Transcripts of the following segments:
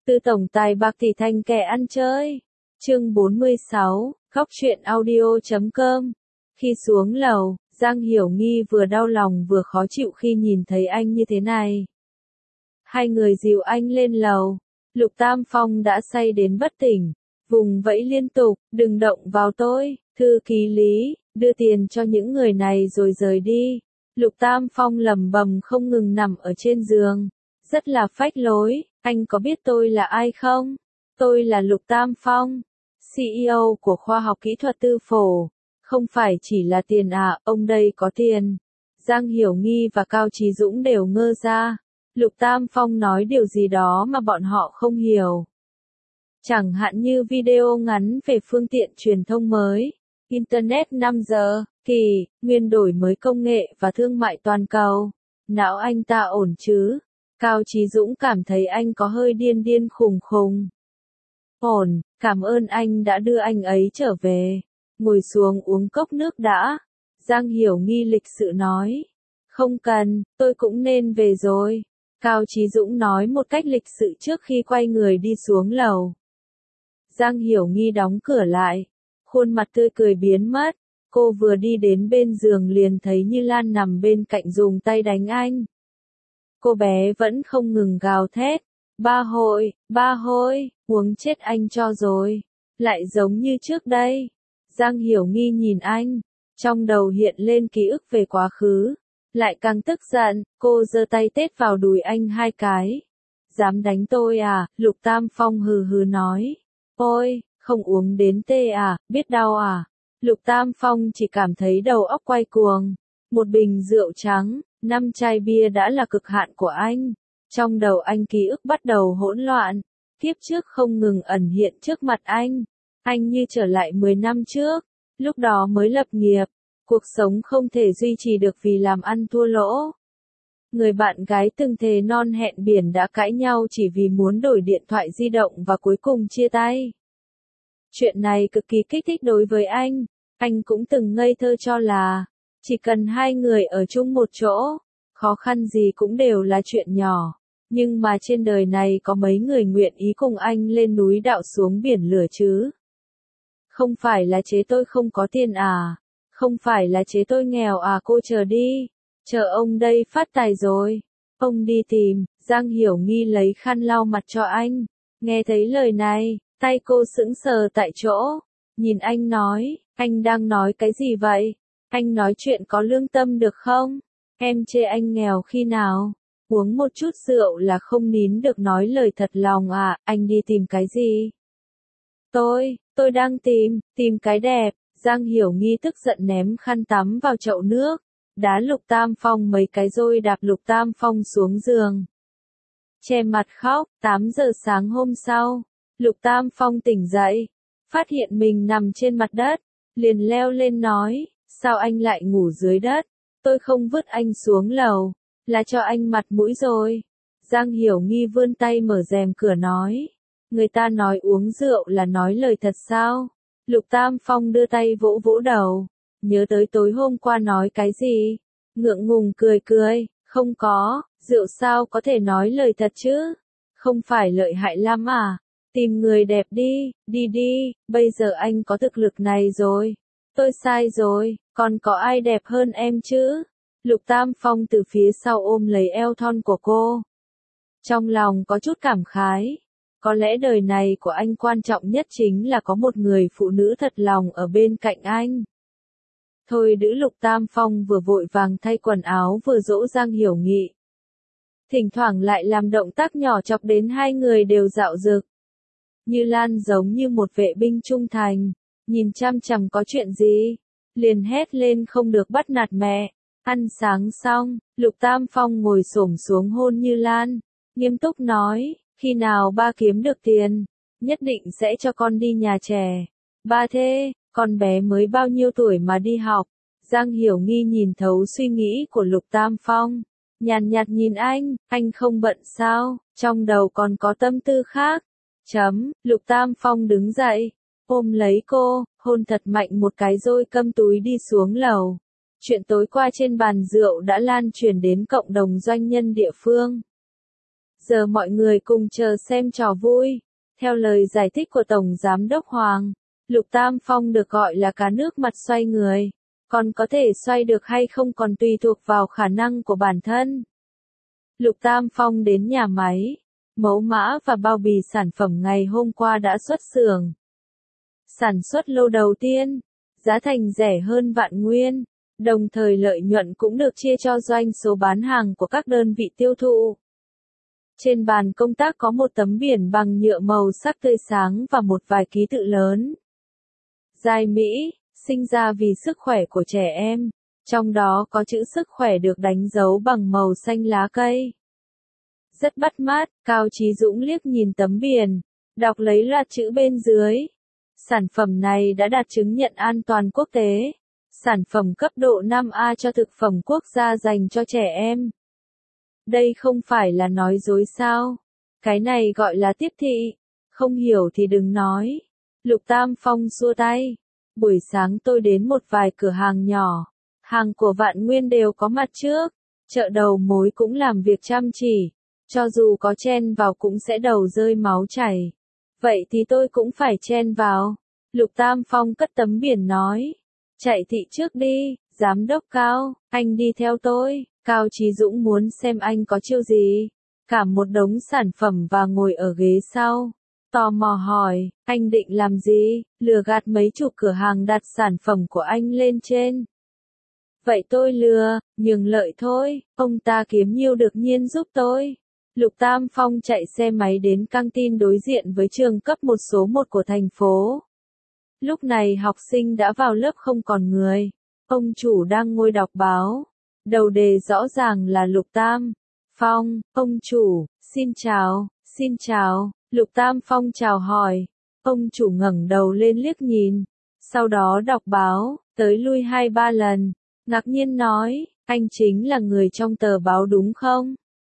Từ tổng tài bạc tỷ thành kẻ ăn chơi. Chương 46, Góc truyện audio.com. Khi xuống lầu, Giang Hiểu Nghi vừa đau lòng vừa khó chịu khi nhìn thấy anh như thế này. Hai người dìu anh lên lầu. Lục Tam Phong đã say đến bất tỉnh, vùng vẫy liên tục, đừng động vào tôi, thư ký Lý, đưa tiền cho những người này rồi rời đi. Lục Tam Phong lẩm bẩm không ngừng nằm ở trên giường, rất là phách lối, anh có biết tôi là ai không? Tôi là Lục Tam Phong, CEO của khoa học kỹ thuật tư phổ. Không phải chỉ là tiền à, ông đây có tiền. Giang Hiểu Nghi và Cao Chí Dũng đều ngơ ra. Lục Tam Phong nói điều gì đó mà bọn họ không hiểu. Chẳng hạn như video ngắn về phương tiện truyền thông mới, Internet 5 giờ, kỳ, nguyên đổi mới công nghệ và thương mại toàn cầu. Não anh ta ổn chứ? Cao Chí Dũng cảm thấy anh có hơi điên điên khùng khùng. Ổn, cảm ơn anh đã đưa anh ấy trở về. Ngồi xuống uống cốc nước đã. Giang Hiểu Nghi lịch sự nói. Không cần, tôi cũng nên về rồi. Cao Chí Dũng nói một cách lịch sự trước khi quay người đi xuống lầu. Giang Hiểu Nghi đóng cửa lại. Khuôn mặt tươi cười biến mất. Cô vừa đi đến bên giường liền thấy Như Lan nằm bên cạnh dùng tay đánh anh. Cô bé vẫn không ngừng gào thét. Ba Hội, uống chết anh cho rồi. Lại giống như trước đây. Giang Hiểu Nghi nhìn anh. Trong đầu hiện lên ký ức về quá khứ. Lại càng tức giận, cô giơ tay tết vào đùi anh 2 cái. Dám đánh tôi à? Lục Tam Phong hừ hừ nói. Ôi, không uống đến tê à, biết đau à? Lục Tam Phong chỉ cảm thấy đầu óc quay cuồng. Một bình rượu trắng, 5 chai bia đã là cực hạn của anh. Trong đầu anh ký ức bắt đầu hỗn loạn. Kiếp trước không ngừng ẩn hiện trước mặt anh. Anh như trở lại 10 năm trước. Lúc đó mới lập nghiệp. Cuộc sống không thể duy trì được vì làm ăn thua lỗ. Người bạn gái từng thề non hẹn biển đã cãi nhau chỉ vì muốn đổi điện thoại di động và cuối cùng chia tay. Chuyện này cực kỳ kích thích đối với anh. Anh cũng từng ngây thơ cho là chỉ cần hai người ở chung một chỗ, khó khăn gì cũng đều là chuyện nhỏ. Nhưng mà trên đời này có mấy người nguyện ý cùng anh lên núi đạo xuống biển lửa chứ? Không phải là chế tôi không có tiền à? Không phải là chế tôi nghèo à? Cô chờ đi. Chờ ông đây phát tài rồi. Ông đi tìm. Giang Hiểu Nghi lấy khăn lau mặt cho anh. Nghe thấy lời này, tay cô sững sờ tại chỗ. Nhìn anh nói, anh đang nói cái gì vậy? Anh nói chuyện có lương tâm được không? Em chê anh nghèo khi nào? Uống một chút rượu là không nín được nói lời thật lòng à? Anh đi tìm cái gì? Tôi đang tìm cái đẹp. Giang Hiểu Nghi tức giận ném khăn tắm vào chậu nước, đá Lục Tam Phong mấy cái rồi đạp Lục Tam Phong xuống giường. Che mặt khóc. 8 giờ sáng hôm sau, Lục Tam Phong tỉnh dậy, phát hiện mình nằm trên mặt đất, liền leo lên nói, sao anh lại ngủ dưới đất? Tôi không vứt anh xuống lầu, là cho anh mặt mũi rồi. Giang Hiểu Nghi vươn tay mở rèm cửa nói, người ta nói uống rượu là nói lời thật sao? Lục Tam Phong đưa tay vỗ vỗ đầu, nhớ tới tối hôm qua nói cái gì? Ngượng ngùng cười, không có, rượu sao có thể nói lời thật chứ? Không phải lợi hại lắm à? Tìm người đẹp đi, bây giờ anh có thực lực này rồi. Tôi sai rồi, còn có ai đẹp hơn em chứ? Lục Tam Phong từ phía sau ôm lấy eo thon của cô. Trong lòng có chút cảm khái. Có lẽ đời này của anh quan trọng nhất chính là có một người phụ nữ thật lòng ở bên cạnh anh. Thôi đữ. Lục Tam Phong vừa vội vàng thay quần áo vừa dỗ Giang Hiểu Nghi. Thỉnh thoảng lại làm động tác nhỏ chọc đến hai người đều dạo dực. Như Lan giống như một vệ binh trung thành, nhìn chăm chằm có chuyện gì, liền hét lên không được bắt nạt mẹ. Ăn sáng xong, Lục Tam Phong ngồi xổm xuống hôn Như Lan, nghiêm túc nói, khi nào ba kiếm được tiền, nhất định sẽ cho con đi nhà trẻ. Ba thế, con bé mới bao nhiêu tuổi mà đi học? Giang Hiểu Nghi nhìn thấu suy nghĩ của Lục Tam Phong, nhàn nhạt nhìn anh không bận sao, trong đầu còn có tâm tư khác. Lục Tam Phong đứng dậy, ôm lấy cô, hôn thật mạnh một cái rồi câm túi đi xuống lầu. Chuyện tối qua trên bàn rượu đã lan truyền đến cộng đồng doanh nhân địa phương. Giờ mọi người cùng chờ xem trò vui. Theo lời giải thích của Tổng Giám đốc Hoàng, Lục Tam Phong được gọi là cá nước mặt xoay người. Còn có thể xoay được hay không còn tùy thuộc vào khả năng của bản thân. Lục Tam Phong đến nhà máy. Mẫu mã và bao bì sản phẩm ngày hôm qua đã xuất xưởng. Sản xuất lô đầu tiên, giá thành rẻ hơn vạn nguyên, đồng thời lợi nhuận cũng được chia cho doanh số bán hàng của các đơn vị tiêu thụ. Trên bàn công tác có một tấm biển bằng nhựa màu sắc tươi sáng và một vài ký tự lớn. Giai Mỹ, sinh ra vì sức khỏe của trẻ em, trong đó có chữ sức khỏe được đánh dấu bằng màu xanh lá cây. Rất bắt mắt, Cao Chí Dũng liếc nhìn tấm biển, đọc lấy loạt chữ bên dưới. Sản phẩm này đã đạt chứng nhận an toàn quốc tế. Sản phẩm cấp độ 5A cho thực phẩm quốc gia dành cho trẻ em. Đây không phải là nói dối sao? Cái này gọi là tiếp thị. Không hiểu thì đừng nói. Lục Tam Phong xua tay. Buổi sáng tôi đến một vài cửa hàng nhỏ. Hàng của Vạn Nguyên đều có mặt trước. Chợ đầu mối cũng làm việc chăm chỉ. Cho dù có chen vào cũng sẽ đầu rơi máu chảy. Vậy thì tôi cũng phải chen vào. Lục Tam Phong cất tấm biển nói. Chạy thị trước đi, giám đốc Cao, anh đi theo tôi. Cao Chí Dũng muốn xem anh có chiêu gì. Cả một đống sản phẩm và ngồi ở ghế sau. Tò mò hỏi, anh định làm gì? Lừa gạt mấy chục cửa hàng đặt sản phẩm của anh lên trên. Vậy tôi lừa, nhường lợi thôi, ông ta kiếm nhiêu được nhiên giúp tôi. Lục Tam Phong chạy xe máy đến căng tin đối diện với trường cấp 1 số 1 của thành phố. Lúc này học sinh đã vào lớp không còn người. Ông chủ đang ngồi đọc báo. Đầu đề rõ ràng là Lục Tam Phong, ông chủ, xin chào. Lục Tam Phong chào hỏi. Ông chủ ngẩng đầu lên liếc nhìn. Sau đó đọc báo, tới lui 2-3 lần. Ngạc nhiên nói, anh chính là người trong tờ báo đúng không?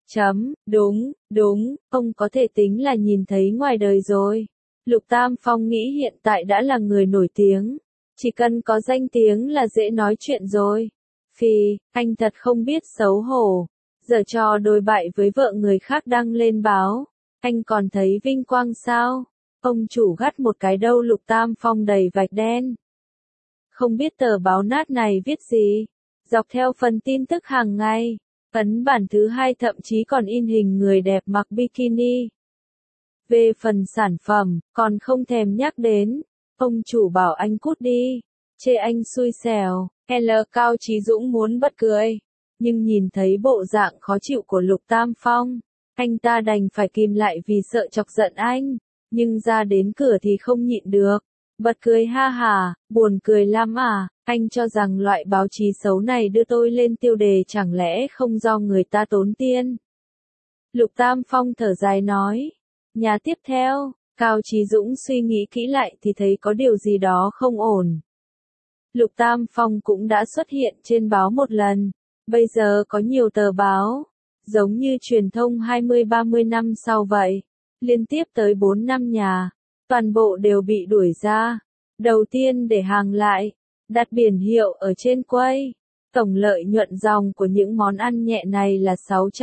Đúng, ông có thể tính là nhìn thấy ngoài đời rồi. Lục Tam Phong nghĩ hiện tại đã là người nổi tiếng. Chỉ cần có danh tiếng là dễ nói chuyện rồi. Phì, anh thật không biết xấu hổ. Giờ trò đồi bại với vợ người khác đăng lên báo. Anh còn thấy vinh quang sao? Ông chủ gắt một cái đầu Lục Tam Phong đầy vạch đen. Không biết tờ báo nát này viết gì. Dọc theo phần tin tức hàng ngày. Ấn bản thứ 2 thậm chí còn in hình người đẹp mặc bikini. Về phần sản phẩm, còn không thèm nhắc đến. Ông chủ bảo anh cút đi. Chê anh xui xẻo. Cao Chí Dũng muốn bật cười. Nhưng nhìn thấy bộ dạng khó chịu của Lục Tam Phong. Anh ta đành phải kìm lại vì sợ chọc giận anh. Nhưng ra đến cửa thì không nhịn được. Bật cười ha hả, buồn cười lắm à. Anh cho rằng loại báo chí xấu này đưa tôi lên tiêu đề chẳng lẽ không do người ta tốn tiền. Lục Tam Phong thở dài nói. Nhà tiếp theo, Cao Chí Dũng suy nghĩ kỹ lại thì thấy có điều gì đó không ổn. Lục Tam Phong cũng đã xuất hiện trên báo một lần. Bây giờ có nhiều tờ báo, giống như truyền thông 20-30 năm sau vậy. Liên tiếp tới 4 năm nhà, toàn bộ đều bị đuổi ra. Đầu tiên để hàng lại, đặt biển hiệu ở trên quầy. Tổng lợi nhuận dòng của những món ăn nhẹ này là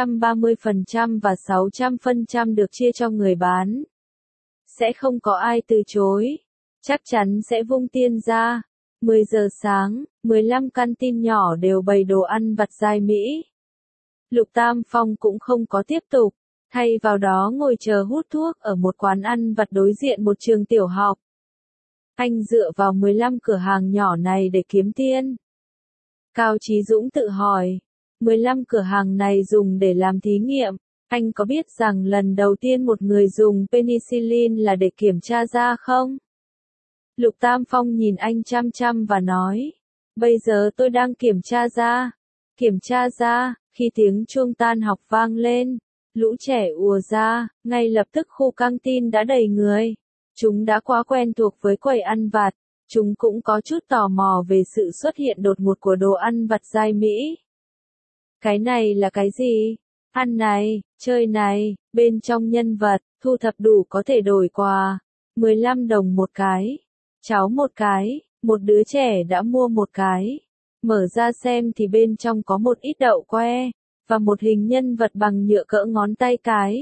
630% và 600% được chia cho người bán. Sẽ không có ai từ chối. Chắc chắn sẽ vung tiền ra. 10 giờ sáng, 15 căn tin nhỏ đều bày đồ ăn vặt Giai Mỹ. Lục Tam Phong cũng không có tiếp tục. Thay vào đó ngồi chờ hút thuốc ở một quán ăn vặt đối diện một trường tiểu học. Anh dựa vào 15 cửa hàng nhỏ này để kiếm tiền. Cao Chí Dũng tự hỏi, 15 cửa hàng này dùng để làm thí nghiệm, anh có biết rằng lần đầu tiên một người dùng penicillin là để kiểm tra da không? Lục Tam Phong nhìn anh chăm chăm và nói, bây giờ tôi đang kiểm tra da. Kiểm tra da, khi tiếng chuông tan học vang lên, lũ trẻ ùa ra, ngay lập tức khu căng tin đã đầy người. Chúng đã quá quen thuộc với quầy ăn vặt. Chúng cũng có chút tò mò về sự xuất hiện đột ngột của đồ ăn vặt Giai Mỹ. Cái này là cái gì? Ăn này, chơi này, bên trong nhân vật, thu thập đủ có thể đổi quà. 15 đồng một cái. Cháu một cái, một đứa trẻ đã mua một cái. Mở ra xem thì bên trong có một ít đậu que, và một hình nhân vật bằng nhựa cỡ ngón tay cái.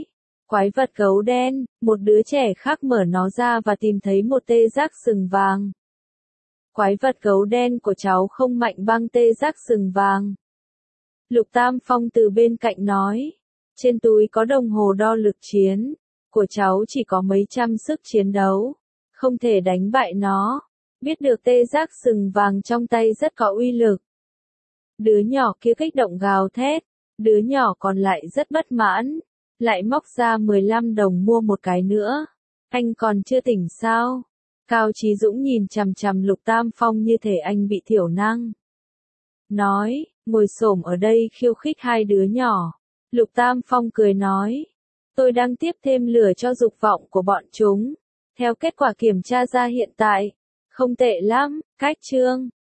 Quái vật gấu đen, một đứa trẻ khác mở nó ra và tìm thấy một tê giác sừng vàng. Quái vật gấu đen của cháu không mạnh bằng tê giác sừng vàng. Lục Tam Phong từ bên cạnh nói. Trên túi có đồng hồ đo lực chiến. Của cháu chỉ có mấy trăm sức chiến đấu. Không thể đánh bại nó. Biết được tê giác sừng vàng trong tay rất có uy lực. Đứa nhỏ kia kích động gào thét. Đứa nhỏ còn lại rất bất mãn. Lại móc ra 15 đồng mua một cái nữa. Anh còn chưa tỉnh sao? Cao Chí Dũng nhìn chằm chằm Lục Tam Phong như thể anh bị thiểu năng. Nói, ngồi xổm ở đây khiêu khích hai đứa nhỏ. Lục Tam Phong cười nói. Tôi đang tiếp thêm lửa cho dục vọng của bọn chúng. Theo kết quả kiểm tra ra hiện tại, không tệ lắm, cách chương.